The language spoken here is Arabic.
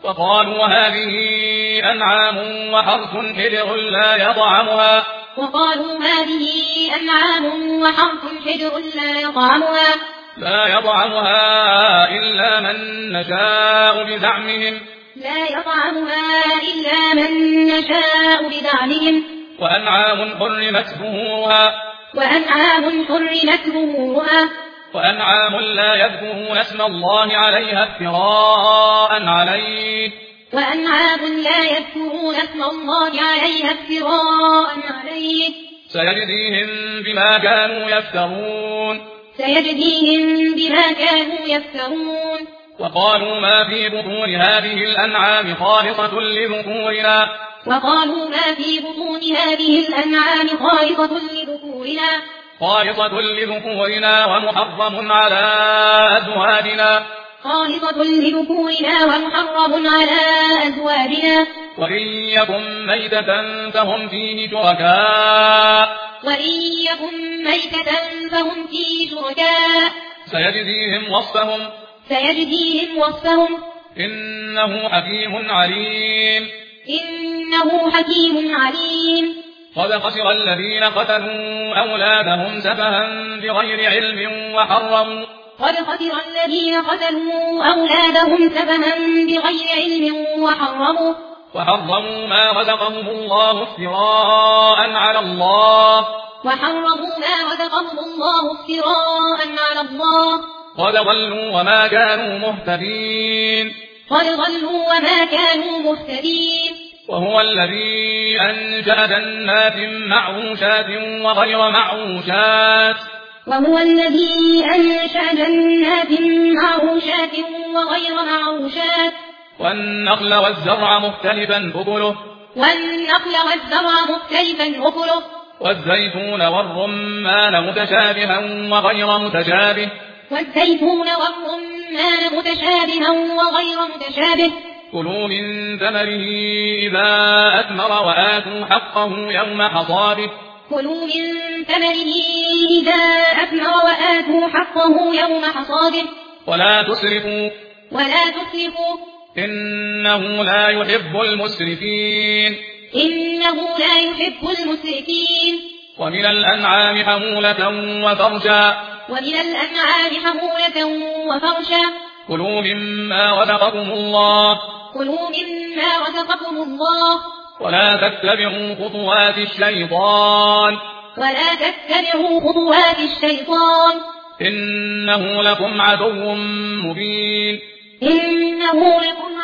وقالوا هذه أنعام وحرث حجر لا يطعمها لا يطعمها إلا من نشاء بزعمهم وأنعام حرمت ظهورها وأنعام لا يذكرون اسم الله عليها افتراء عليه سيجزيهم بما كانوا يفترون وقالوا ما في بطون هذه الأنعام خالصة لذكورنا ومحرم على أزواجنا وإن يكن ميتة فهم فيه شركاء سيجزيهم وصفهم إنه حكيم عليم قد خسر الذين قتلوا أولادهم سفها بغير علم وحرموا ما رزقهم الله افتراء على الله قد ضلوا وما كانوا مهتدين وهو الذي أنشأ جنات معروشات وغير معروشات والنخل والزرع مختلفا أكله والزيتون والرمان متشابها وغير متشابه كلوا من ثمره إذا أثمر وآتوا حقه يوم حصاده ولا تسرفوا إنه لا يحب المسرفين ومن الأنعام حمولة وفرشا كلوا مما رزقكم الله ولا تتبعوا خطوات الشيطان إنه لكم عدو مبين